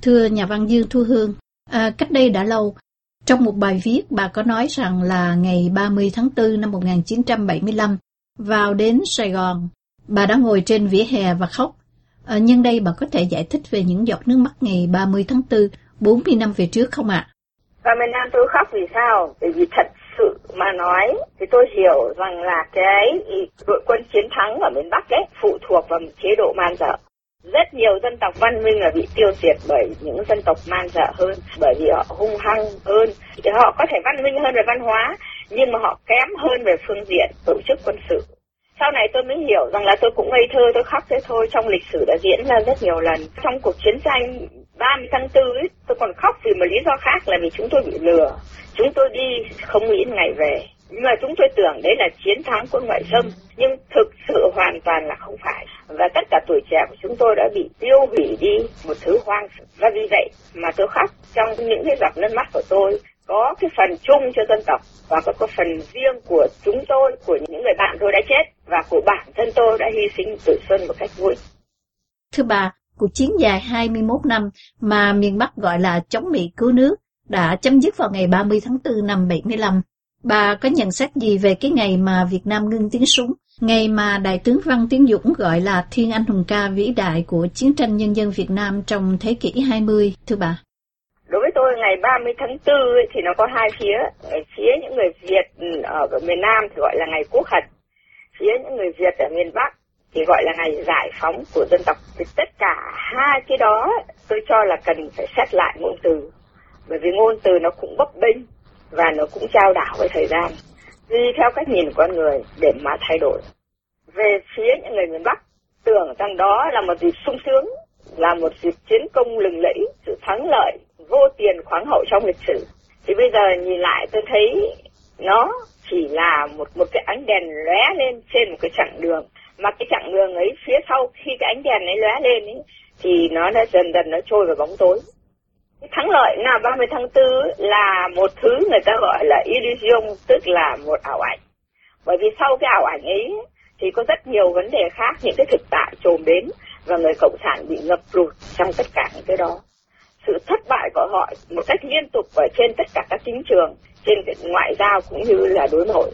Thưa nhà văn Dương Thu Hương, cách đây đã lâu, trong một bài viết bà có nói rằng là ngày 30 tháng 4 năm 1975, vào đến Sài Gòn, bà đã ngồi trên vỉa hè và khóc. Nhưng đây bà có thể giải thích về những giọt nước mắt ngày 30 tháng 4, 40 năm về trước không ạ? 30 năm tôi khóc vì sao? Bởi vì thật sự mà nói thì tôi hiểu rằng là cái đội quân chiến thắng ở miền Bắc ấy phụ thuộc vào một chế độ man dợ. Rất nhiều dân tộc văn minh là bị tiêu diệt bởi những dân tộc man dợ hơn, bởi vì họ hung hăng hơn. Thì họ có thể văn minh hơn về văn hóa, nhưng mà họ kém hơn về phương diện tổ chức quân sự. Sau này tôi mới hiểu rằng là tôi cũng ngây thơ, tôi khóc thế thôi. Trong lịch sử đã diễn ra rất nhiều lần. Trong cuộc chiến tranh 30 tháng 4 ấy, tôi còn khóc vì một lý do khác là vì chúng tôi bị lừa. Chúng tôi đi không nghĩ ngày về. Nhưng mà chúng tôi tưởng đấy là chiến thắng quân ngoại xâm. Nhưng thực sự hoàn toàn là không phải. Và tất cả tuổi trẻ của chúng tôi đã bị tiêu hủy đi một thứ hoang. Và vì vậy mà tôi khóc. Trong những cái giọt nước mắt của tôi có cái phần chung cho dân tộc và có cái phần riêng của chúng tôi, của những người bạn tôi đã chết và của bản thân tôi đã hy sinh tuổi xuân một cách vô ích. Thưa bà, cuộc chiến dài 21 năm mà miền Bắc gọi là chống Mỹ cứu nước đã chấm dứt vào ngày 30 tháng 4 năm 75. Bà có nhận xét gì về cái ngày mà Việt Nam ngưng tiếng súng, ngày mà Đại tướng Văn Tiến Dũng gọi là thiên anh hùng ca vĩ đại của chiến tranh nhân dân Việt Nam trong thế kỷ 20, thưa bà? Đối với tôi, ngày 30 tháng 4 ấy, thì nó có hai phía. Phía những người Việt ở miền Nam thì gọi là ngày quốc hận. Phía những người Việt ở miền Bắc thì gọi là ngày giải phóng của dân tộc. Thì tất cả hai cái đó tôi cho là cần phải xét lại ngôn từ. Bởi vì ngôn từ nó cũng bấp bênh và nó cũng trao đảo với thời gian. Tùy theo cách nhìn của con người để mà thay đổi. Về phía những người miền Bắc, tưởng rằng đó là một dịp sung sướng, là một dịp chiến công lừng lẫy, sự thắng lợi vô tiền khoáng hậu trong lịch sử. Thì bây giờ nhìn lại tôi thấy nó chỉ là một cái ánh đèn lóe lên trên một cái chặng đường. Mà cái chặng đường ấy phía sau khi cái ánh đèn ấy lóe lên ấy, thì nó đã dần dần nó trôi vào bóng tối. Cái thắng lợi nào 30 tháng 4 là một thứ người ta gọi là illusion, tức là một ảo ảnh. Bởi vì sau cái ảo ảnh ấy thì có rất nhiều vấn đề khác, những cái thực tại trồm đến và người cộng sản bị ngập lụt trong tất cả những cái đó. Sự thất bại của họ một cách liên tục ở trên tất cả các chính trường, trên ngoại giao cũng như là đối nội.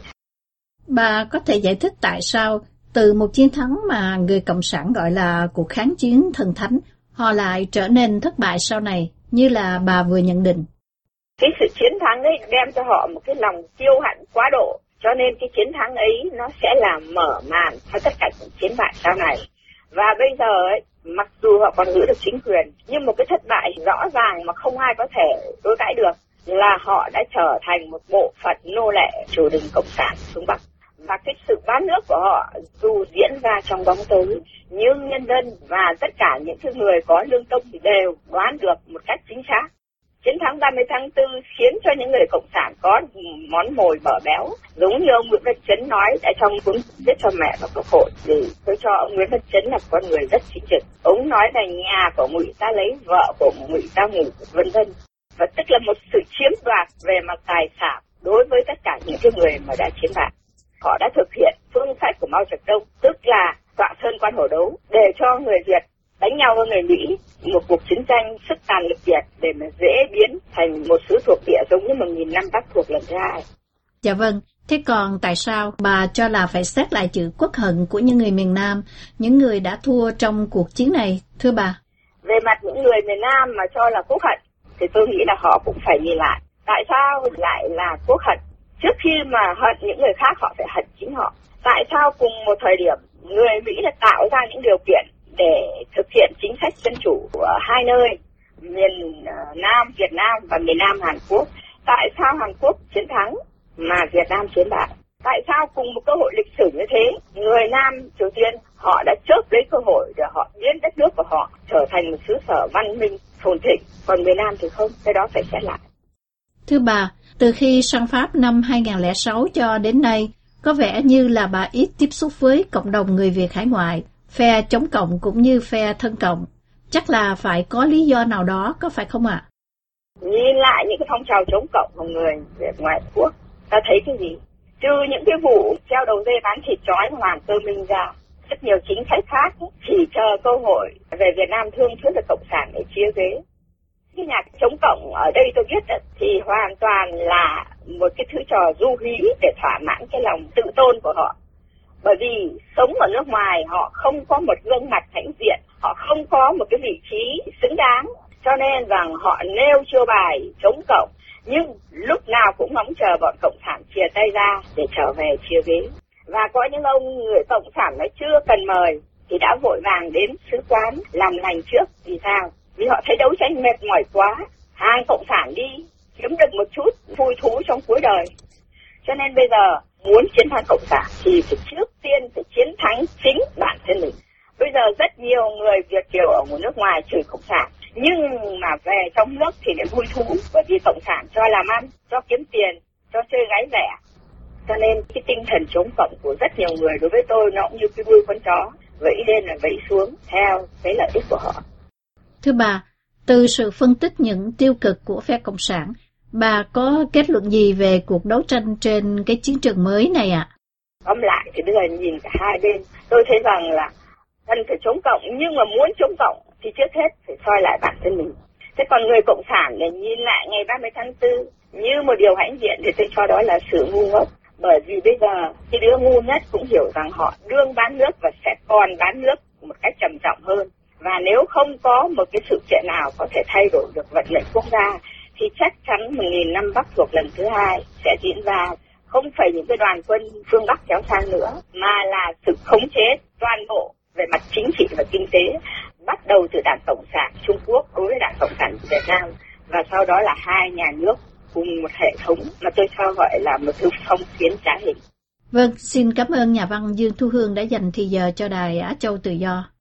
Bà có thể giải thích tại sao từ một chiến thắng mà người cộng sản gọi là cuộc kháng chiến thần thánh, họ lại trở nên thất bại sau này, như là bà vừa nhận định? Cái sự chiến thắng ấy đem cho họ một cái lòng kiêu hãnh quá độ, cho nên cái chiến thắng ấy nó sẽ làm mở màn cho tất cả những chiến bại sau này. Và bây giờ ấy, mặc dù họ còn giữ được chính quyền, nhưng một cái thất bại rõ ràng mà không ai có thể đối cãi được là họ đã trở thành một bộ phận nô lệ triều đình cộng sản phương Bắc. Và cái sự bán nước của họ dù diễn ra trong bóng tối, nhưng nhân dân và tất cả những cái người có lương tâm thì đều đoán được một cách chính xác. Chiến thắng 30 tháng 4 khiến cho những người cộng sản có món mồi bở béo, giống như ông Nguyễn Văn Chấn nói tại trong cuốn Viết cho mẹ và Quốc hội. Thì tôi cho ông Nguyễn Văn Chấn là con người rất chính trực. Ông nói là nhà của Ngụy ta lấy, vợ của Ngụy ta ngủ, vân vân. Và tức là một sự chiếm đoạt về mặt tài sản đối với tất cả những cái người mà đã chiến bại. Họ đã thực hiện phương sách của Mao Trạch Đông, tức là tọa sơn quan hổ đấu, để cho người Việt đánh nhau với người Mỹ, một cuộc chiến tranh sức tàn lực kiệt để mà dễ biến thành một xứ thuộc địa giống như 1000 năm Bắc thuộc lần thứ hai. Dạ vâng, thế còn tại sao bà cho là phải xét lại chữ quốc hận của những người miền Nam, những người đã thua trong cuộc chiến này, thưa bà? Về mặt những người miền Nam mà cho là quốc hận, thì tôi nghĩ là họ cũng phải nhìn lại. Tại sao lại là quốc hận? Trước khi mà hận những người khác, họ phải hận chính họ. Tại sao cùng một thời điểm người Mỹ đã tạo ra những điều kiện để thực hiện chính sách dân chủ ở hai nơi, miền Nam Việt Nam và miền Nam Hàn Quốc? Tại sao Hàn Quốc chiến thắng mà Việt Nam chiến bại? Tại sao cùng một cơ hội lịch sử như thế, người Nam Triều Tiên họ đã chớp lấy cơ hội để họ biến đất nước của họ trở thành một xứ sở văn minh phồn thịnh, còn miền Nam thì không? Cái đó phải xét lại. Thưa bà, từ khi sang Pháp năm 2006 cho đến nay, có vẻ như là bà ít tiếp xúc với cộng đồng người Việt hải ngoại, phe chống cộng cũng như phe thân cộng. Chắc là phải có lý do nào đó, có phải không ạ? Nhìn lại những cái phong trào chống cộng của người Việt ngoại quốc, ta thấy cái gì? Trừ những cái vụ treo đầu dê bán thịt chói Hoàng Cơ Minh ra, rất nhiều chính sách khác chỉ chờ cơ hội về Việt Nam thương thuyết được cộng sản để chia ghế. cái nhạc chống cộng ở đây tôi biết thì hoàn toàn là một cái thứ trò du hí để thỏa mãn cái lòng tự tôn của họ. Bởi vì sống ở nước ngoài họ không có một gương mặt hãnh diện, họ không có một cái vị trí xứng đáng, cho nên rằng họ nêu chiêu bài chống cộng, nhưng lúc nào cũng ngóng chờ bọn cộng sản chìa tay ra để trở về chia ghế. Và có những ông người cộng sản nói chưa cần mời thì đã vội vàng đến sứ quán làm lành trước. Vì sao? Vì họ thấy đấu tranh mệt mỏi quá, hàng cộng sản đi kiếm được một chút vui thú trong cuối đời. Cho nên bây giờ muốn chiến thắng cộng sản thì phải trước tiên phải chiến thắng chính bản thân mình. Bây giờ rất nhiều người Việt kiều ở một nước ngoài chửi cộng sản, nhưng mà về trong nước thì lại vui thú, bởi vì cộng sản cho làm ăn, cho kiếm tiền, cho chơi gái rẻ. Cho nên cái tinh thần chống cộng của rất nhiều người đối với tôi nó cũng như cái đuôi con chó, vẫy lên là vẫy xuống theo cái lợi ích của họ. Thưa bà, từ sự phân tích những tiêu cực của phe cộng sản, bà có kết luận gì về cuộc đấu tranh trên cái chiến trường mới này ạ? Tóm lại thì bây giờ nhìn cả hai bên, tôi thấy rằng là cần phải chống cộng, nhưng mà muốn chống cộng thì trước hết phải soi lại bản thân mình. Thế còn người cộng sản để nhìn lại ngày 30 tháng 4 như một điều hãnh diện thì tôi cho đó là sự ngu ngốc. Bởi vì bây giờ cái đứa ngu nhất cũng hiểu rằng họ đương bán nước và sẽ còn bán nước một cách trầm trọng hơn. Và nếu không có một cái sự kiện nào có thể thay đổi được vận mệnh quốc gia thì chắc chắn 1000 năm Bắc thuộc lần thứ hai sẽ diễn ra. Không phải những cái đoàn quân phương Bắc kéo sang nữa, mà là sự khống chế toàn bộ về mặt chính trị và kinh tế, bắt đầu từ Đảng Cộng sản Trung Quốc đối với Đảng Cộng sản Việt Nam, và sau đó là hai nhà nước cùng một hệ thống mà tôi cho gọi là một thứ phong kiến trá hình. Vâng, xin cảm ơn nhà văn Dương Thu Hương đã dành thời giờ cho Đài Á Châu Tự Do.